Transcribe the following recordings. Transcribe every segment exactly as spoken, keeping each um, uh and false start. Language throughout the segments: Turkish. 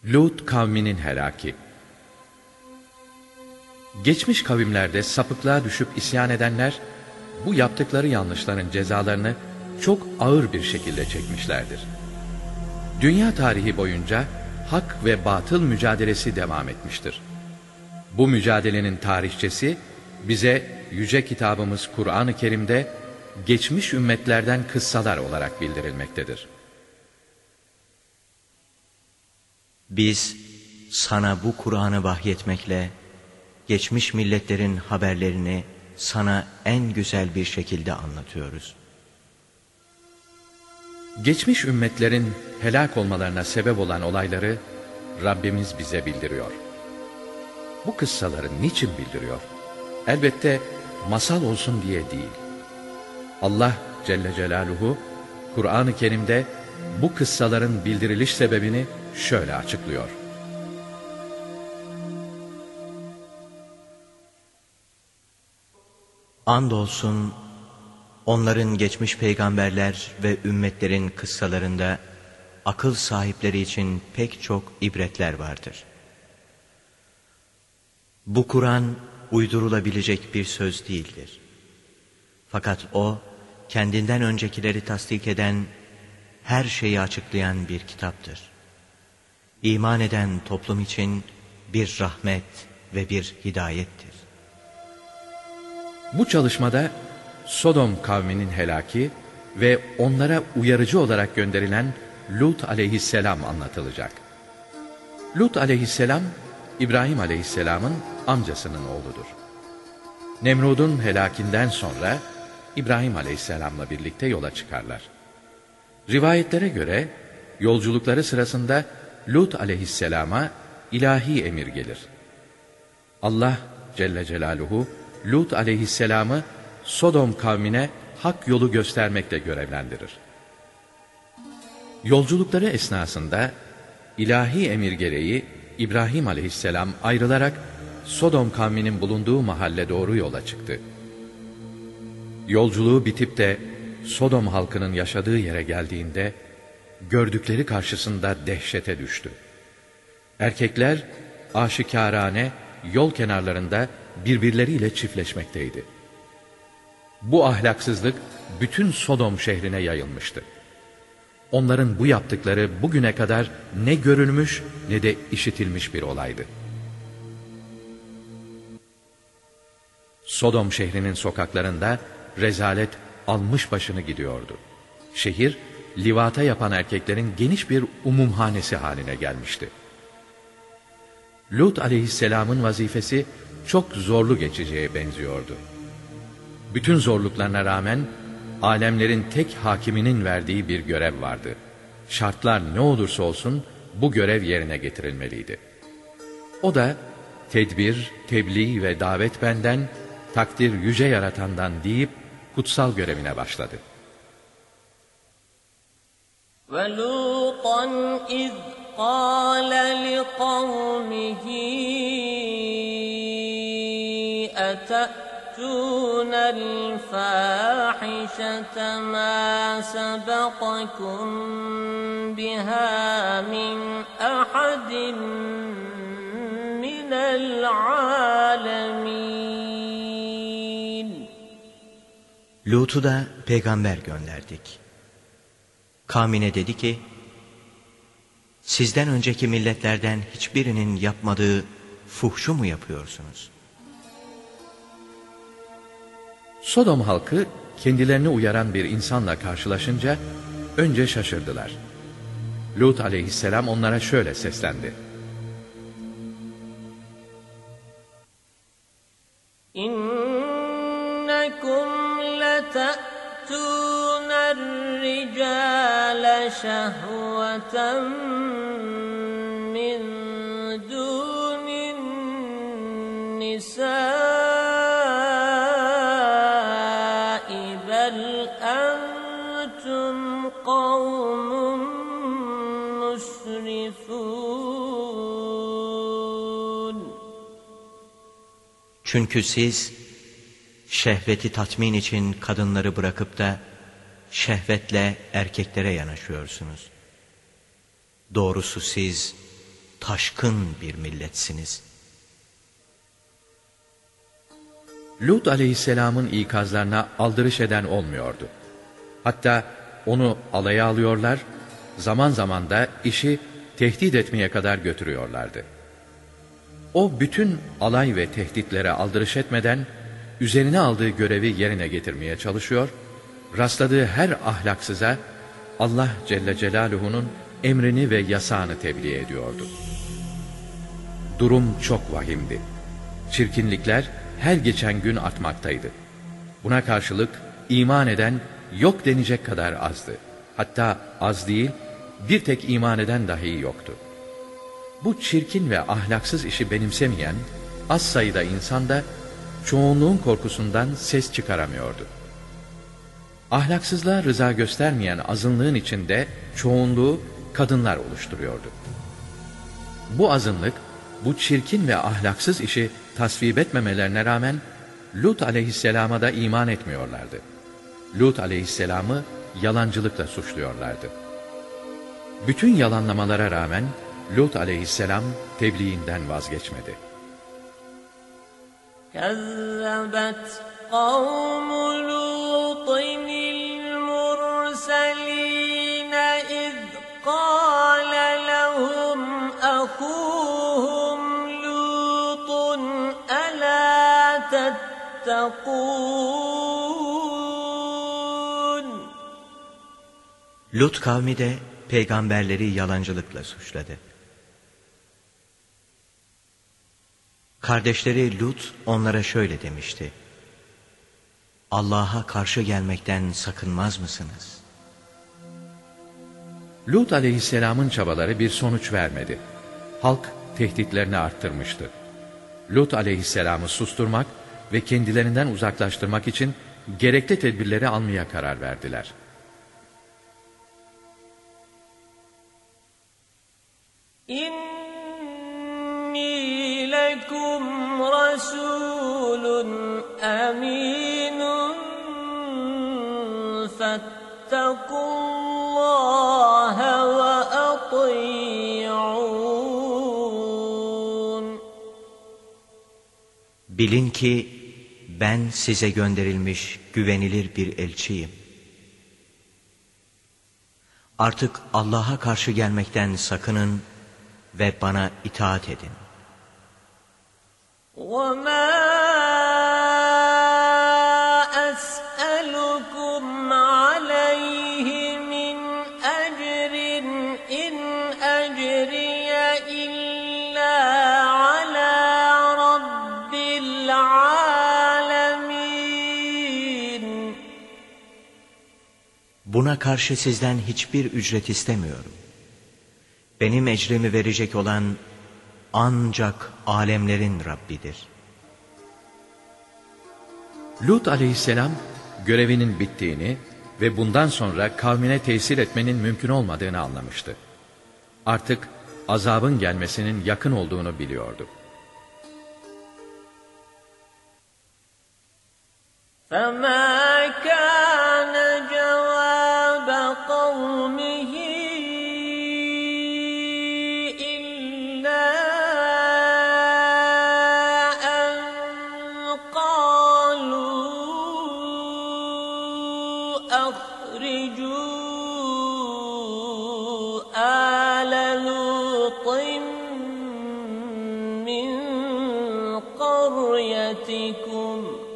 Lut kavminin helaki. Geçmiş kavimlerde sapıklığa düşüp isyan edenler, bu yaptıkları yanlışların cezalarını çok ağır bir şekilde çekmişlerdir. Dünya tarihi boyunca hak ve batıl mücadelesi devam etmiştir. Bu mücadelenin tarihçesi bize yüce kitabımız Kur'an-ı Kerim'de geçmiş ümmetlerden kıssalar olarak bildirilmektedir. Biz sana bu Kur'an'ı vahyetmekle geçmiş milletlerin haberlerini sana en güzel bir şekilde anlatıyoruz. Geçmiş ümmetlerin helak olmalarına sebep olan olayları Rabbimiz bize bildiriyor. Bu kıssaları niçin bildiriyor? Elbette masal olsun diye değil. Allah Celle Celaluhu Kur'an-ı Kerim'de bu kıssaların bildiriliş sebebini şöyle açıklıyor. Andolsun onların geçmiş peygamberler ve ümmetlerin kıssalarında akıl sahipleri için pek çok ibretler vardır. Bu Kur'an uydurulabilecek bir söz değildir. Fakat o kendinden öncekileri tasdik eden, her şeyi açıklayan bir kitaptır. İman eden toplum için bir rahmet ve bir hidayettir. Bu çalışmada Sodom kavminin helaki ve onlara uyarıcı olarak gönderilen Lut aleyhisselam anlatılacak. Lut aleyhisselam, İbrahim aleyhisselamın amcasının oğludur. Nemrud'un helakinden sonra İbrahim aleyhisselamla birlikte yola çıkarlar. Rivayetlere göre yolculukları sırasında Lut aleyhisselama ilahi emir gelir. Allah Celle Celaluhu Lut aleyhisselamı Sodom kavmine hak yolu göstermekle görevlendirir. Yolculukları esnasında ilahi emir gereği İbrahim aleyhisselam ayrılarak Sodom kavminin bulunduğu mahalle doğru yola çıktı. Yolculuğu bitip de Sodom halkının yaşadığı yere geldiğinde gördükleri karşısında dehşete düştü. Erkekler aşikârane yol kenarlarında birbirleriyle çiftleşmekteydi. Bu ahlaksızlık bütün Sodom şehrine yayılmıştı. Onların bu yaptıkları bugüne kadar ne görülmüş ne de işitilmiş bir olaydı. Sodom şehrinin sokaklarında rezalet almış başını gidiyordu. Şehir, livata yapan erkeklerin geniş bir umumhanesi haline gelmişti. Lut aleyhisselamın vazifesi çok zorlu geçeceğe benziyordu. Bütün zorluklarına rağmen alemlerin tek hakiminin verdiği bir görev vardı. Şartlar ne olursa olsun bu görev yerine getirilmeliydi. O da tedbir, tebliğ ve davet benden, takdir yüce yaratandan deyip kutsal görevine başladı. وَلُوطًا اِذْ قَالَ لِقَوْمِهِ أَتَأْتُونَ الْفَاحِشَةَ مَا سَبَقَكُمْ بِهَا مِنْ أَحَدٍ مِنَ الْعَالَمِينَ. Lut'u da peygamber gönderdik. Kavmine dedi ki, sizden önceki milletlerden hiçbirinin yapmadığı fuhşu mu yapıyorsunuz? Sodom halkı kendilerini uyaran bir insanla karşılaşınca önce şaşırdılar. Lut aleyhisselam onlara şöyle seslendi. İnnekum lete'tûner ricâle şehveten min dûnin nisâi bel entum kavmun musrifûn. Çünkü siz şehveti tatmin için kadınları bırakıp da şehvetle erkeklere yanaşıyorsunuz. Doğrusu siz taşkın bir milletsiniz. Lut aleyhisselamın ikazlarına aldırış eden olmuyordu. Hatta onu alaya alıyorlar, zaman zaman da işi tehdit etmeye kadar götürüyorlardı. O bütün alay ve tehditlere aldırış etmeden, üzerine aldığı görevi yerine getirmeye çalışıyor, rastladığı her ahlaksıza Allah Celle Celaluhu'nun emrini ve yasağını tebliğ ediyordu. Durum çok vahimdi. Çirkinlikler her geçen gün artmaktaydı. Buna karşılık iman eden yok denecek kadar azdı. Hatta az değil, bir tek iman eden dahi yoktu. Bu çirkin ve ahlaksız işi benimsemeyen az sayıda insan da çoğunluğun korkusundan ses çıkaramıyordu. Ahlaksızlığa rıza göstermeyen azınlığın içinde çoğunluğu kadınlar oluşturuyordu. Bu azınlık, bu çirkin ve ahlaksız işi tasvip etmemelerine rağmen Lut aleyhisselama da iman etmiyorlardı. Lut aleyhisselamı yalancılıkla suçluyorlardı. Bütün yalanlamalara rağmen Lut aleyhisselam tebliğinden vazgeçmedi. كَذَّبَتْ قَوْمُ لُوطٍ الْمُرْسَلِينَ إِذْ قَالَ لَهُمْ أَخُوهُمْ لُوطٌ أَلَا تَتَّقُونَ Lut kavmi de peygamberleri yalancılıkla suçladı. Kardeşleri Lut onlara şöyle demişti: Allah'a karşı gelmekten sakınmaz mısınız? Lut aleyhisselamın çabaları bir sonuç vermedi. Halk tehditlerini arttırmıştı. Lut aleyhisselamı susturmak ve kendilerinden uzaklaştırmak için gerekli tedbirleri almaya karar verdiler. İnni lekum rasulun aminun fettakullaha ve ati'un. Bilin ki ben size gönderilmiş güvenilir bir elçiyim. Artık Allah'a karşı gelmekten sakının ve bana itaat edin. وَمَا أَسْأَلُكُمْ عَلَيْهِ مِنْ أَجْرٍ إِنْ أَجْرِيَ إِلَّا عَلَى رَبِّ الْعَالَمِينَ. Buna karşı sizden hiçbir ücret istemiyorum. Benim ecrimi verecek olan ancak alemlerin Rabbidir. Lut aleyhisselam görevinin bittiğini ve bundan sonra kavmine tesir etmenin mümkün olmadığını anlamıştı. Artık azabın gelmesinin yakın olduğunu biliyordu. فَمَا كَانَ جَوَابَ قَوْمِهِ إِلَّا أَنْ قَالُوا أَخْرِجُوا آلَ لُوطٍ مِّنْ قَرْيَتِكُمْ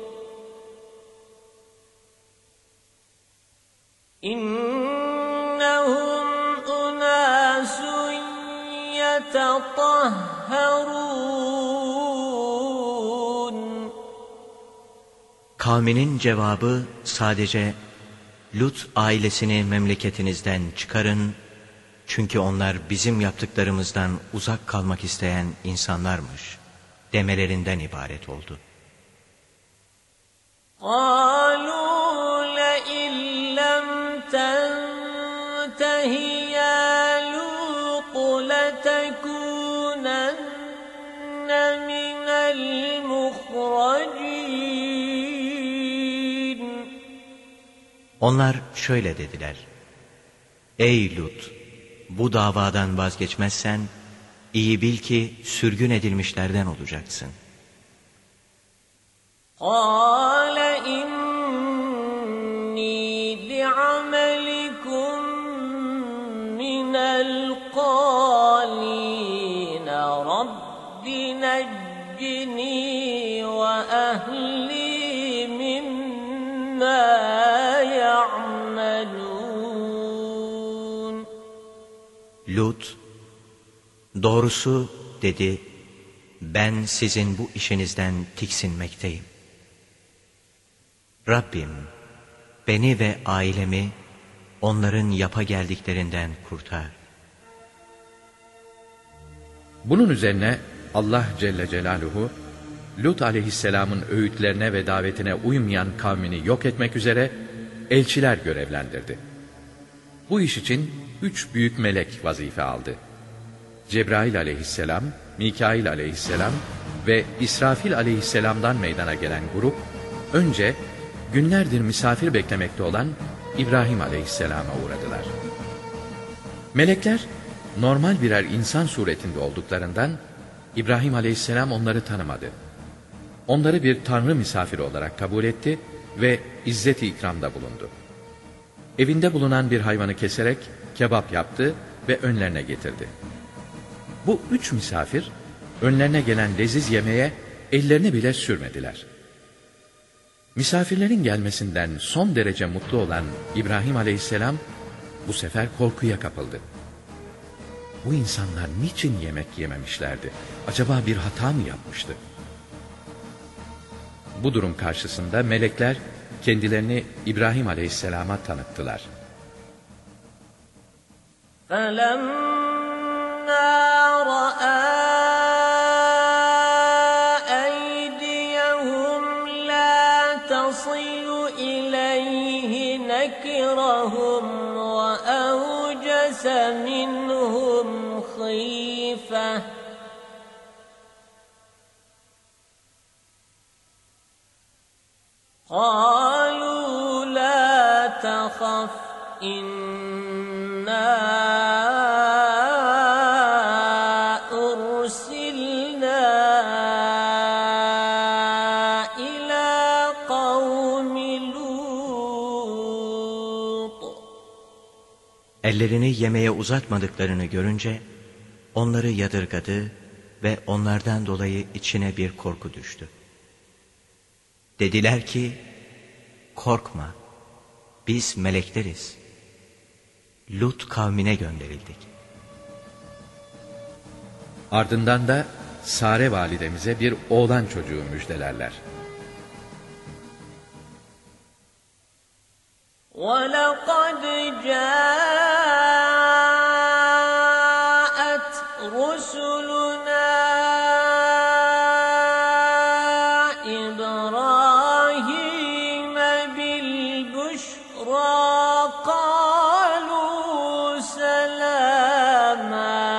İnnehum unasun yetetahharun. Kavminin cevabı sadece Lut ailesini memleketinizden çıkarın, çünkü onlar bizim yaptıklarımızdan uzak kalmak isteyen insanlarmış demelerinden ibaret oldu. قالوا لئن لم تنته يا لوط لتكونن من المخرجين. Onlar şöyle dediler: Ey Lut! Bu davadan vazgeçmezsen İyi bil ki sürgün edilmişlerden olacaksın. قَالَ إِنِّي لِعَمَلِكُمْ مِنَ الْقَالِينَ رَبِّ نَجِّنِي وَأَهْلِي مِمَّا يَعْمَلُونَ Lut, doğrusu dedi, ben sizin bu işinizden tiksinmekteyim. Rabbim, beni ve ailemi onların yapa geldiklerinden kurtar. Bunun üzerine Allah Celle Celaluhu, Lut aleyhisselamın öğütlerine ve davetine uymayan kavmini yok etmek üzere elçiler görevlendirdi. Bu iş için üç büyük melek vazife aldı. Cebrail aleyhisselam, Mikail aleyhisselam ve İsrafil aleyhisselamdan meydana gelen grup, önce günlerdir misafir beklemekte olan İbrahim aleyhisselama uğradılar. Melekler, normal birer insan suretinde olduklarından, İbrahim aleyhisselam onları tanımadı. Onları bir tanrı misafiri olarak kabul etti ve izzet-i ikramda bulundu. Evinde bulunan bir hayvanı keserek kebap yaptı ve önlerine getirdi. Bu üç misafir, önlerine gelen leziz yemeğe ellerini bile sürmediler. Misafirlerin gelmesinden son derece mutlu olan İbrahim aleyhisselam, bu sefer korkuya kapıldı. Bu insanlar niçin yemek yememişlerdi? Acaba bir hata mı yapmıştı? Bu durum karşısında melekler kendilerini İbrahim aleyhisselama tanıttılar. فَلَمَّا رَأَى أَيْدِيَهُمْ لَا تَصِلُ إِلَيْهِ نَكِرَهُمْ وَأَوْجَسَ مِنْهُمْ خِيفَةً قَالُوا لَا تَخَفْ إِنَّا أُرْسِلْنَا إِلَى قَوْمِ لُوطٍ Ellerini yemeğe uzatmadıklarını görünce onları yadırgadı ve onlardan dolayı içine bir korku düştü. Dediler ki, korkma, biz melekleriz. Lut kavmine gönderildik. Ardından da Sare validemize bir oğlan çocuğu müjdelerler. وَلَقَدْ جَاءَتْ رُسُلُنَا إِبْرَاهِيمَ بِالْبُشْرَى قَالُوا سَلَامًا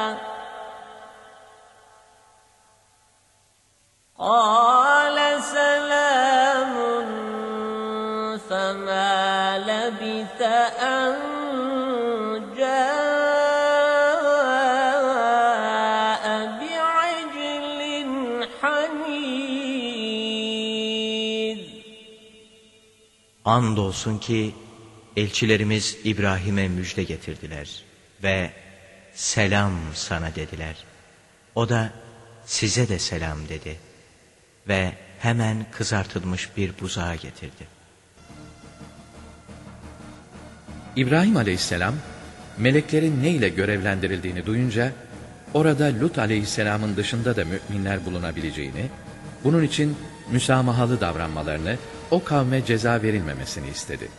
قَالَ سَلَامٌ فَمَا لَبِثَ أَن جَاءَ بِعِجْلٍ حَنِيذٍ Andolsun ki elçilerimiz İbrahim'e müjde getirdiler ve selam sana dediler. O da size de selam dedi ve hemen kızartılmış bir buzağı getirdi. İbrahim aleyhisselam, meleklerin ne ile görevlendirildiğini duyunca, orada Lut aleyhisselamın dışında da müminler bulunabileceğini, bunun için müsamahalı davranmalarını, o kavme ceza verilmemesini istedi.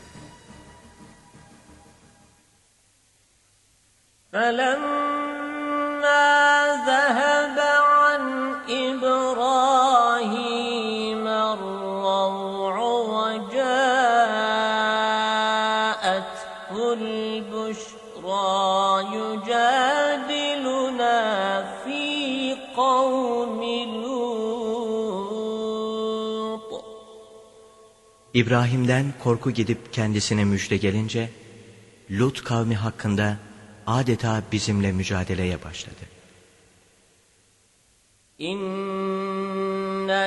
فَلَمَّا ذَهَبَ عَنْ إِبْرَاهِيمَ الرَّوْعُ وَجَاءَتْهُ الْبُشْرَى يُجَادِلُنَا فِي قَوْمِ لُوطٍ İbrahim'den korku gidip kendisine müjde gelince, Lut kavmi hakkında adeta bizimle mücadeleye başladı. İnne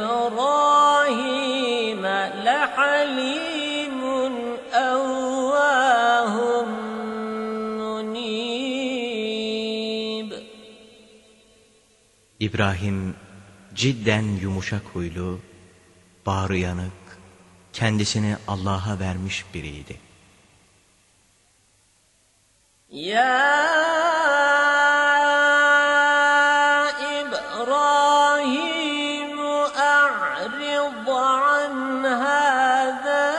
İbrahime lehalimun evvahum munib. İbrahim cidden yumuşak huylu, bağrı yanık, kendisini Allah'a vermiş biriydi. Ya İbrahim a'rid an hâzâ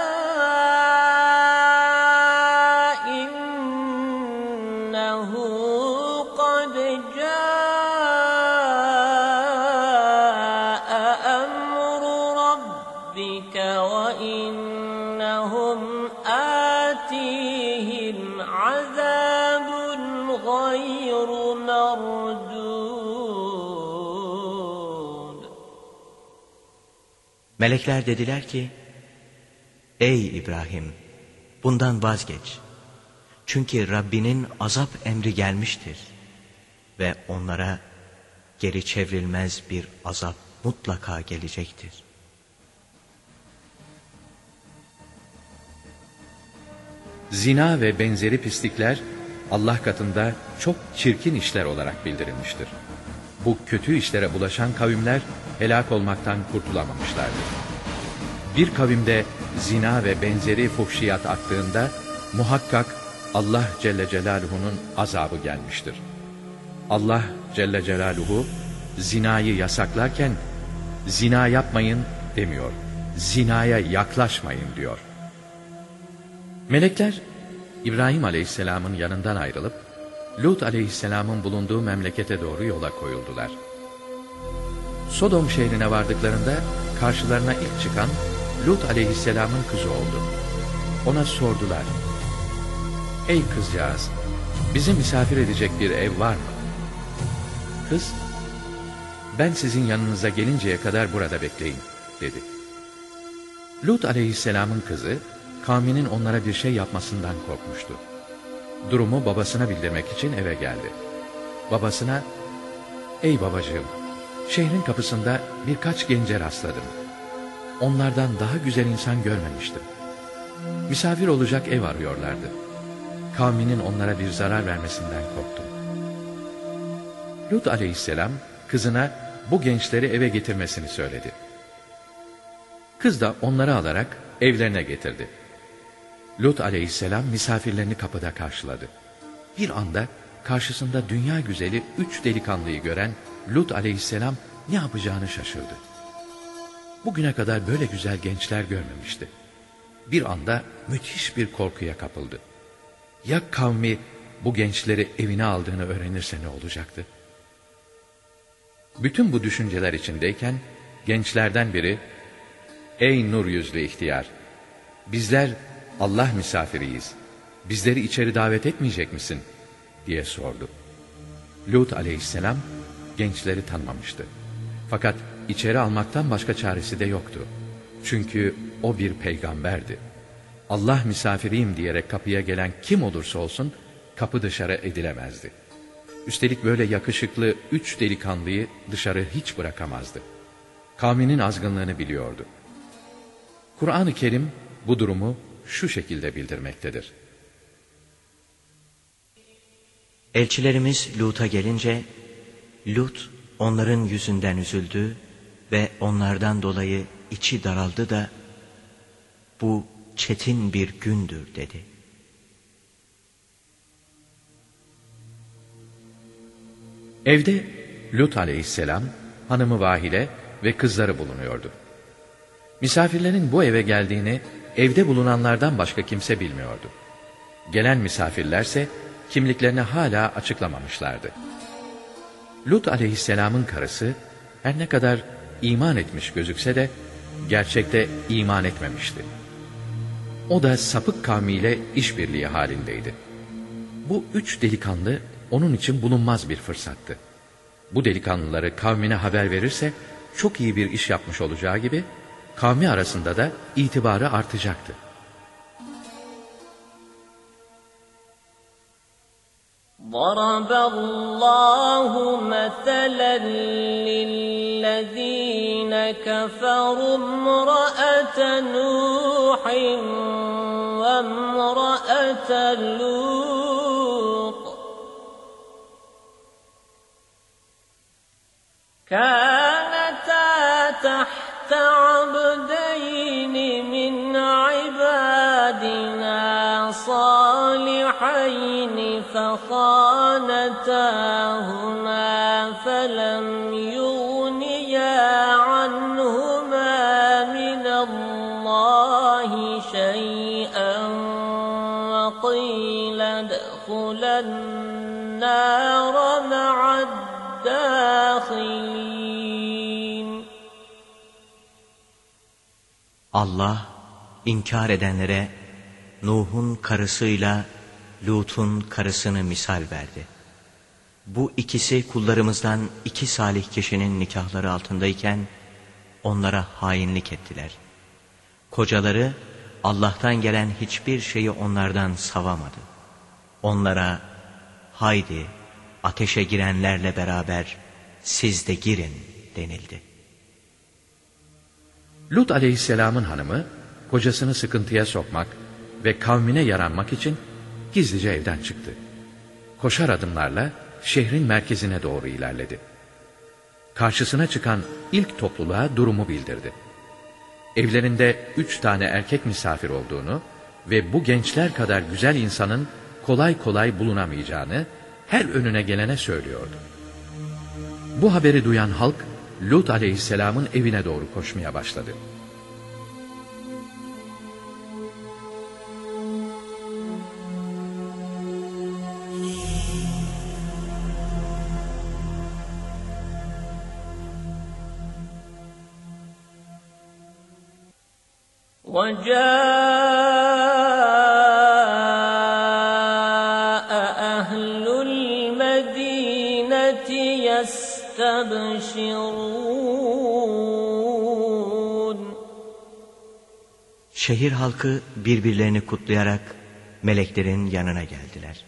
innehu kad câe emru rabbike ve innehum âtihim azâbun gayru merdûd. Melekler dediler ki, ey İbrahim, bundan vazgeç. Çünkü Rabbinin azap emri gelmiştir ve onlara geri çevrilmez bir azap mutlaka gelecektir. Zina ve benzeri pislikler Allah katında çok çirkin işler olarak bildirilmiştir. Bu kötü işlere bulaşan kavimler helak olmaktan kurtulamamışlardır. Bir kavimde zina ve benzeri fuhşiyat arttığında muhakkak Allah Celle Celaluhu'nun azabı gelmiştir. Allah Celle Celaluhu zinayı yasaklarken zina yapmayın demiyor. Zinaya yaklaşmayın diyor. Melekler İbrahim Aleyhisselam'ın yanından ayrılıp Lut Aleyhisselam'ın bulunduğu memlekete doğru yola koyuldular. Sodom şehrine vardıklarında karşılarına ilk çıkan Lut Aleyhisselam'ın kızı oldu. Ona sordular: "Ey kızcağız, bizi misafir edecek bir ev var mı?" Kız, "Ben sizin yanınıza gelinceye kadar burada bekleyin," dedi. Lut Aleyhisselam'ın kızı kavminin onlara bir şey yapmasından korkmuştu. Durumu babasına bildirmek için eve geldi. Babasına, "Ey babacığım, şehrin kapısında birkaç gence rastladım. Onlardan daha güzel insan görmemiştim. Misafir olacak ev arıyorlardı. Kavminin onlara bir zarar vermesinden korktum." Lut aleyhisselam kızına bu gençleri eve getirmesini söyledi. Kız da onları alarak evlerine getirdi. Lut aleyhisselam misafirlerini kapıda karşıladı. Bir anda karşısında dünya güzeli üç delikanlıyı gören Lut aleyhisselam ne yapacağını şaşırdı. Bugüne kadar böyle güzel gençler görmemişti. Bir anda müthiş bir korkuya kapıldı. Ya kavmi bu gençleri evine aldığını öğrenirse ne olacaktı? Bütün bu düşünceler içindeyken gençlerden biri, "Ey nur yüzlü ihtiyar, bizler Allah misafiriyiz, bizleri içeri davet etmeyecek misin?" diye sordu. Lut aleyhisselam gençleri tanımamıştı. Fakat içeri almaktan başka çaresi de yoktu. Çünkü o bir peygamberdi. Allah misafiriyim diyerek kapıya gelen kim olursa olsun kapı dışarı edilemezdi. Üstelik böyle yakışıklı üç delikanlıyı dışarı hiç bırakamazdı. Kavminin azgınlığını biliyordu. Kur'an-ı Kerim bu durumu şu şekilde bildirmektedir. Elçilerimiz Lut'a gelince, Lut onların yüzünden üzüldü ve onlardan dolayı içi daraldı da, "Bu çetin bir gündür," dedi. Evde Lut aleyhisselam, hanımı Vahile ve kızları bulunuyordu. Misafirlerin bu eve geldiğini evde bulunanlardan başka kimse bilmiyordu. Gelen misafirlerse kimliklerini hala açıklamamışlardı. Lut aleyhisselamın karısı her ne kadar iman etmiş gözükse de gerçekte iman etmemişti. O da sapık kavmiyle işbirliği halindeydi. Bu üç delikanlı onun için bulunmaz bir fırsattı. Bu delikanlıları kavmine haber verirse çok iyi bir iş yapmış olacağı gibi kavmi arasında da itibarı artacaktı. ضرب الله مثلا للذين كفروا امرأة نوح وامرأة لوط كانتا تحت عبدين من عبادنا صالحين فخانتاهما فلم يغنيا عنهما من الله شيئا وقيل ادخلا النار مع الداخلين. Allah inkar edenlere Nuh'un karısıyla Lut'un karısını misal verdi. Bu ikisi kullarımızdan iki salih kişinin nikahları altındayken onlara hainlik ettiler. Kocaları Allah'tan gelen hiçbir şeyi onlardan savamadı. Onlara haydi ateşe girenlerle beraber siz de girin denildi. Lut aleyhisselamın hanımı kocasını sıkıntıya sokmak ve kavmine yaranmak için gizlice evden çıktı. Koşar adımlarla şehrin merkezine doğru ilerledi. Karşısına çıkan ilk topluluğa durumu bildirdi. Evlerinde üç tane erkek misafir olduğunu ve bu gençler kadar güzel insanın kolay kolay bulunamayacağını her önüne gelene söylüyordu. Bu haberi duyan halk Lut aleyhisselamın evine doğru koşmaya başladı. وَجَاءَ أَهْلُ الْمَدِينَةِ يَسْتَبْشِرُونَ. Şehir halkı birbirlerini kutlayarak meleklerin yanına geldiler.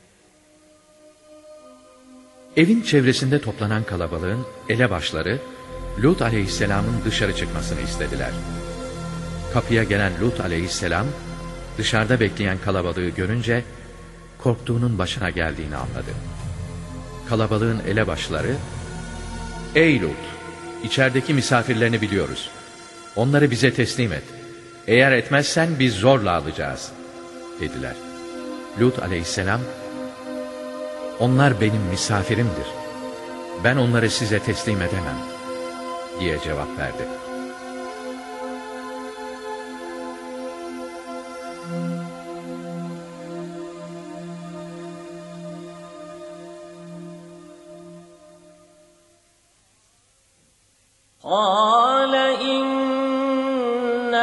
Evin çevresinde toplanan kalabalığın elebaşları Lut aleyhisselamın dışarı çıkmasını istediler. Kapıya gelen Lut aleyhisselam dışarıda bekleyen kalabalığı görünce korktuğunun başına geldiğini anladı. Kalabalığın elebaşları, "Ey Lut, içerideki misafirlerini biliyoruz. Onları bize teslim et. Eğer etmezsen biz zorla alacağız," dediler. Lut aleyhisselam, "Onlar benim misafirimdir. Ben onları size teslim edemem," diye cevap verdi. قَالَ إِنَّ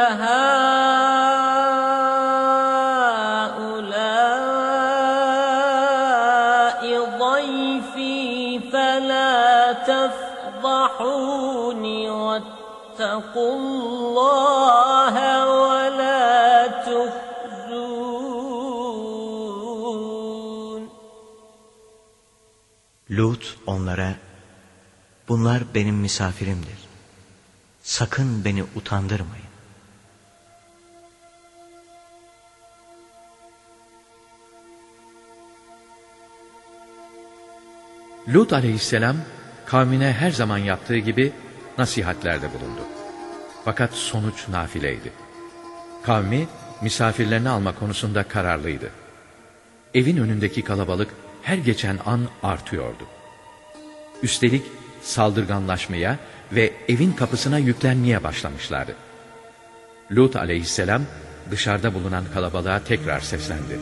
هَٰؤُلَاءِ ضَيْفِي فَلَا تَفْضَحُونِ وَاتَّقُوا اللَّهَ وَلَا تُخْزُونِ. Lut onlara, "Bunlar benim misafirimdir. Sakın beni utandırmayın." Lut aleyhisselam kavmine her zaman yaptığı gibi nasihatlerde bulundu. Fakat sonuç nafileydi. Kavmi misafirlerini alma konusunda kararlıydı. Evin önündeki kalabalık her geçen an artıyordu. Üstelik saldırganlaşmaya ve evin kapısına yüklenmeye başlamışlardı. Lut aleyhisselam dışarıda bulunan kalabalığa tekrar seslendi.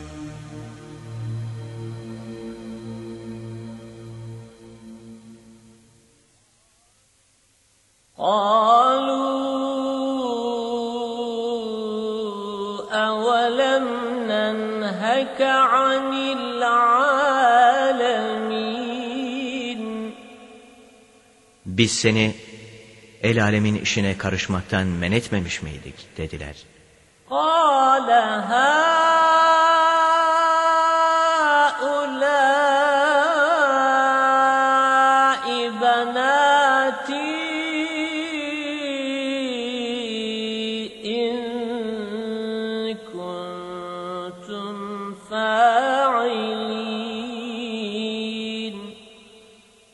قَالُوا أَوَلَمْ نَنْهَكَ عَنِ الْعَالَمِينَ. Biz seni el alemin işine karışmaktan men etmemiş miydik dediler. قَالَ هَٰؤُلَاءِ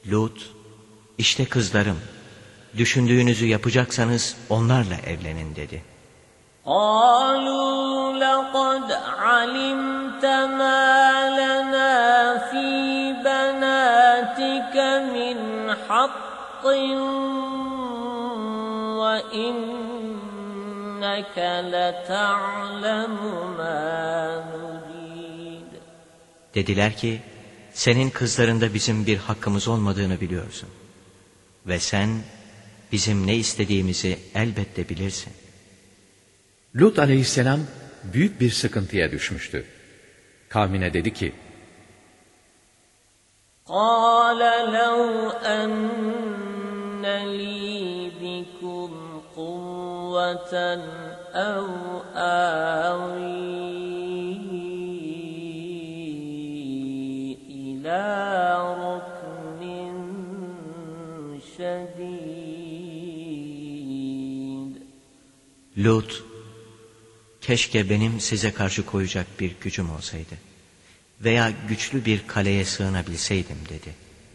Lut, işte kızlarım, düşündüğünüzü yapacaksanız onlarla evlenin dedi. قالوا لقد علمت ما لنا في بناتك من حق وإنك لتعلم ما نريد. Dediler ki, senin kızlarında bizim bir hakkımız olmadığını biliyorsun. Ve sen bizim ne istediğimizi elbette bilirsin. Lut aleyhisselam büyük bir sıkıntıya düşmüştü. Kavmine dedi ki, قَالَ لَوْ أَنَّ لِي بِكُمْ قُوَّةً أَوْ آوِي إِلَى رُكْنٍ شَدِيدٍ. Lut, keşke benim size karşı koyacak bir gücüm olsaydı veya güçlü bir kaleye sığınabilseydim dedi.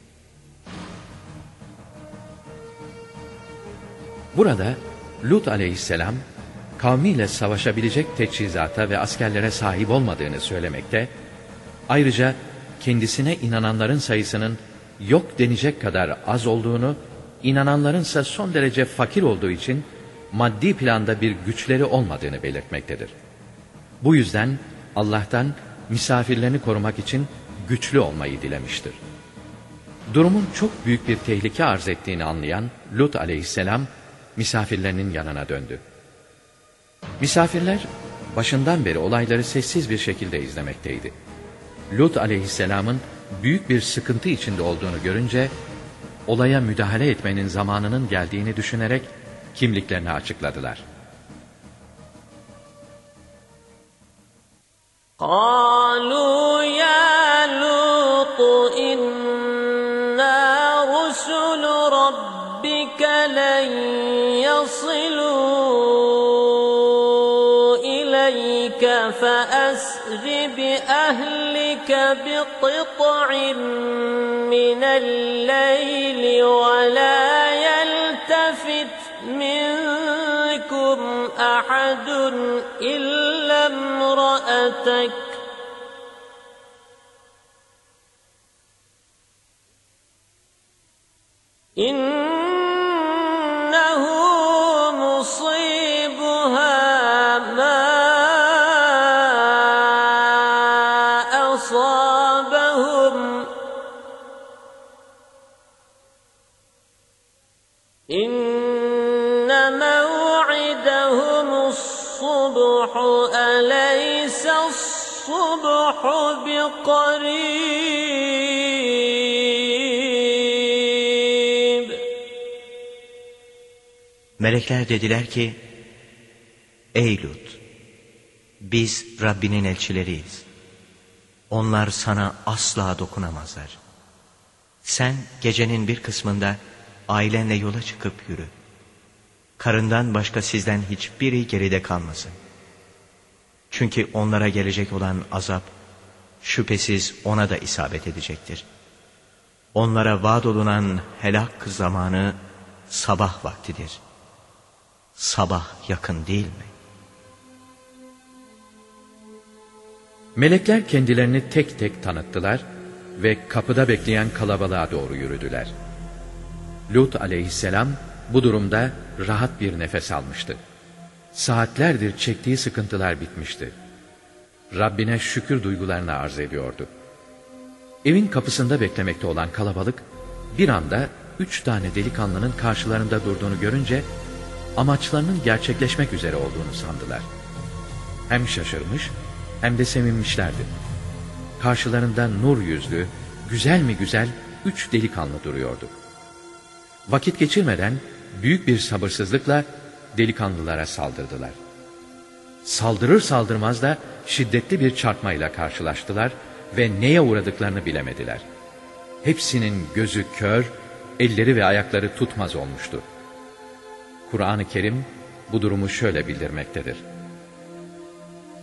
Burada Lut aleyhisselam kavmiyle savaşabilecek teçhizata ve askerlere sahip olmadığını söylemekte, ayrıca kendisine inananların sayısının yok denecek kadar az olduğunu, inananlarınsa son derece fakir olduğu için maddi planda bir güçleri olmadığını belirtmektedir. Bu yüzden Allah'tan misafirlerini korumak için güçlü olmayı dilemiştir. Durumun çok büyük bir tehlike arz ettiğini anlayan Lut aleyhisselam misafirlerinin yanına döndü. Misafirler başından beri olayları sessiz bir şekilde izlemekteydi. Lut aleyhisselamın büyük bir sıkıntı içinde olduğunu görünce olaya müdahale etmenin zamanının geldiğini düşünerek kimliklerini açıkladılar. قالوا يا لوط إنا رسل ربك لن يصلوا إليك فأسر بأهلك بقطع من الليل ولا يلتفت منكم أحد إلا امرأتك إنه مصيبها ما أصابهم إن موعدهم الصبح أليس الصبح بقريب. Melekler dediler ki, ey Lut, biz Rabbinin elçileriyiz. Onlar sana asla dokunamazlar. Sen gecenin bir kısmında ailenle yola çıkıp yürü. Karından başka sizden hiçbiri geride kalmasın. Çünkü onlara gelecek olan azap şüphesiz ona da isabet edecektir. Onlara vaad olunan helak zamanı sabah vaktidir. Sabah yakın değil mi? Melekler kendilerini tek tek tanıttılar ve kapıda bekleyen kalabalığa doğru yürüdüler. Lut aleyhisselam bu durumda rahat bir nefes almıştı. Saatlerdir çektiği sıkıntılar bitmişti. Rabbine şükür duygularını arz ediyordu. Evin kapısında beklemekte olan kalabalık bir anda üç tane delikanlının karşılarında durduğunu görünce amaçlarının gerçekleşmek üzere olduğunu sandılar. Hem şaşırmış hem de sevinmişlerdi. Karşılarında nur yüzlü, güzel mi güzel üç delikanlı duruyordu. Vakit geçirmeden büyük bir sabırsızlıkla delikanlılara saldırdılar. Saldırır saldırmaz da şiddetli bir çarpmayla karşılaştılar ve neye uğradıklarını bilemediler. Hepsinin gözü kör, elleri ve ayakları tutmaz olmuştu. Kur'an-ı Kerim bu durumu şöyle bildirmektedir.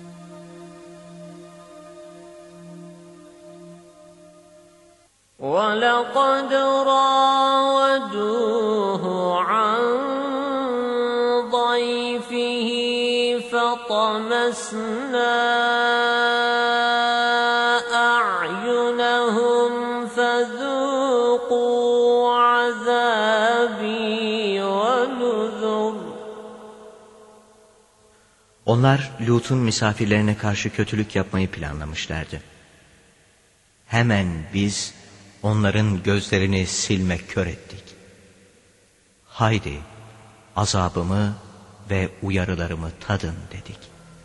وَلَا وَلَقَدْ رَاوَدُوهُ عَنْ ضَيْفِهِ فَطَمَسْنَا أَعْيُنَهُمْ فَذُوقُوا عَذَابِي وَنُذُرِ. Onlar Lut'un misafirlerine karşı kötülük yapmayı planlamışlardı. Hemen biz onların gözlerini silmek kör ettik. Haydi azabımı ve uyarılarımı tadın dedik.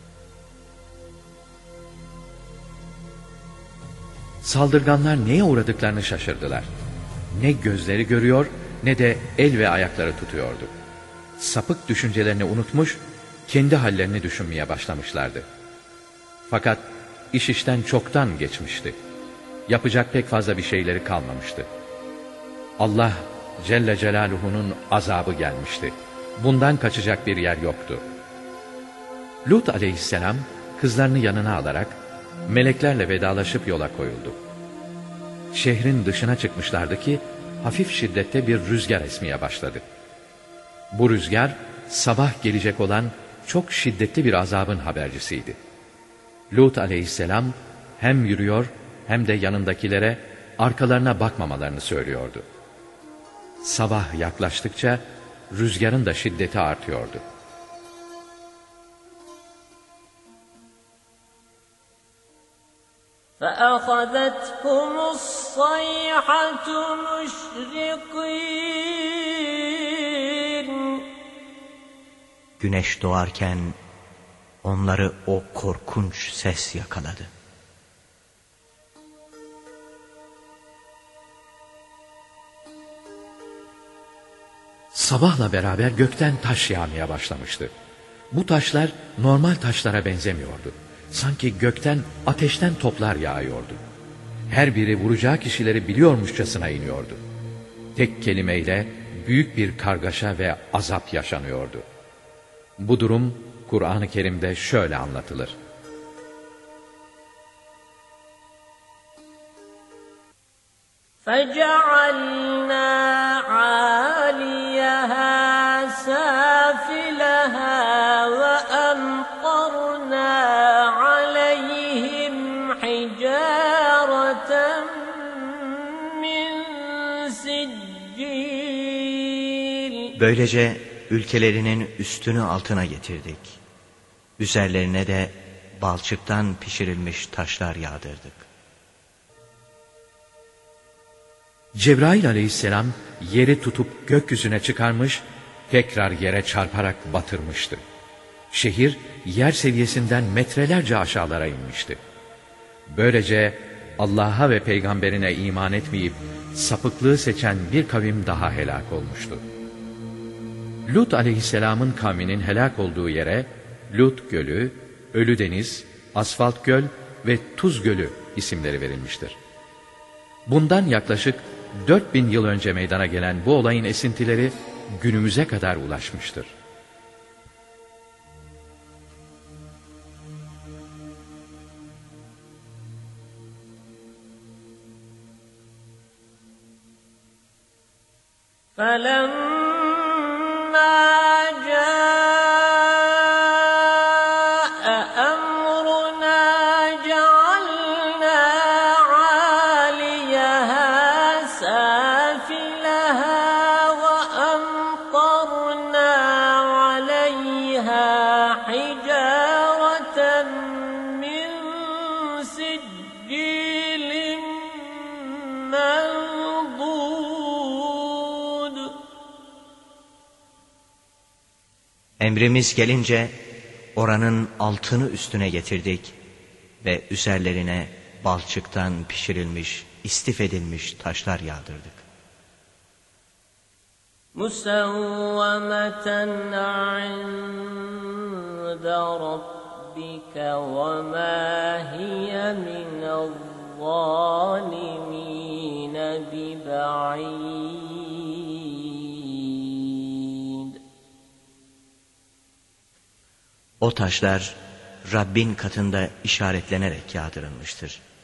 Saldırganlar neye uğradıklarını şaşırdılar. Ne gözleri görüyor ne de el ve ayakları tutuyordu. Sapık düşüncelerini unutmuş, kendi hallerini düşünmeye başlamışlardı. Fakat iş işten çoktan geçmişti. Yapacak pek fazla bir şeyleri kalmamıştı. Allah Celle Celaluhu'nun azabı gelmişti. Bundan kaçacak bir yer yoktu. Lut aleyhisselam kızlarını yanına alarak meleklerle vedalaşıp yola koyuldu. Şehrin dışına çıkmışlardı ki hafif şiddette bir rüzgar esmeye başladı. Bu rüzgar sabah gelecek olan çok şiddetli bir azabın habercisiydi. Lut aleyhisselam hem yürüyor hem de yanındakilere arkalarına bakmamalarını söylüyordu. Sabah yaklaştıkça rüzgarın da şiddeti artıyordu. فَأَخَذَتْهُمُ الصَّيْحَةُ مُشْرِقِينَ. Güneş doğarken onları o korkunç ses yakaladı. Sabahla beraber gökten taş yağmaya başlamıştı. Bu taşlar normal taşlara benzemiyordu. Sanki gökten ateşten toplar yağıyordu. Her biri vuracağı kişileri biliyormuşçasına iniyordu. Tek kelimeyle büyük bir kargaşa ve azap yaşanıyordu. Bu durum Kur'an-ı Kerim'de şöyle anlatılır. فَجَعَلْنَا عَالِيَهَا سَافِلَهَا وَأَمْطَرْنَا عَلَيْهِمْ حِجَارَةً مِّن سِجِّيلٍ. Böylece ülkelerinin üstünü altına getirdik. Üzerlerine de balçıktan pişirilmiş taşlar yağdırdık. Cebrail aleyhisselam yeri tutup gökyüzüne çıkarmış, tekrar yere çarparak batırmıştı. Şehir yer seviyesinden metrelerce aşağılara inmişti. Böylece Allah'a ve peygamberine iman etmeyip sapıklığı seçen bir kavim daha helak olmuştu. Lut aleyhisselamın kavminin helak olduğu yere Lut Gölü, Ölü Deniz, Asfalt Göl ve Tuz Gölü isimleri verilmiştir. Bundan yaklaşık dört bin yıl önce meydana gelen bu olayın esintileri günümüze kadar ulaşmıştır. فَلَمَّا جَاءَ أَمْرُنَا جَعَلْنَا عَالِيَهَا سَافِلَهَا وَأَمْطَرْنَا عَلَيْهَا حِجَارَةً مِّن سِجِّيلٍ مَّنضُودٍ. Emrimiz gelince oranın altını üstüne getirdik ve üzerlerine balçıktan pişirilmiş, istif edilmiş taşlar yağdırdık. مُسَوَّمَةً عِندَ رَبِّكَ وَمَا هِيَ مِنَ الظَّالِمِينَ بِبَعِيدٍ. O taşlar Rabbin katında işaretlenerek yağdırılmıştır.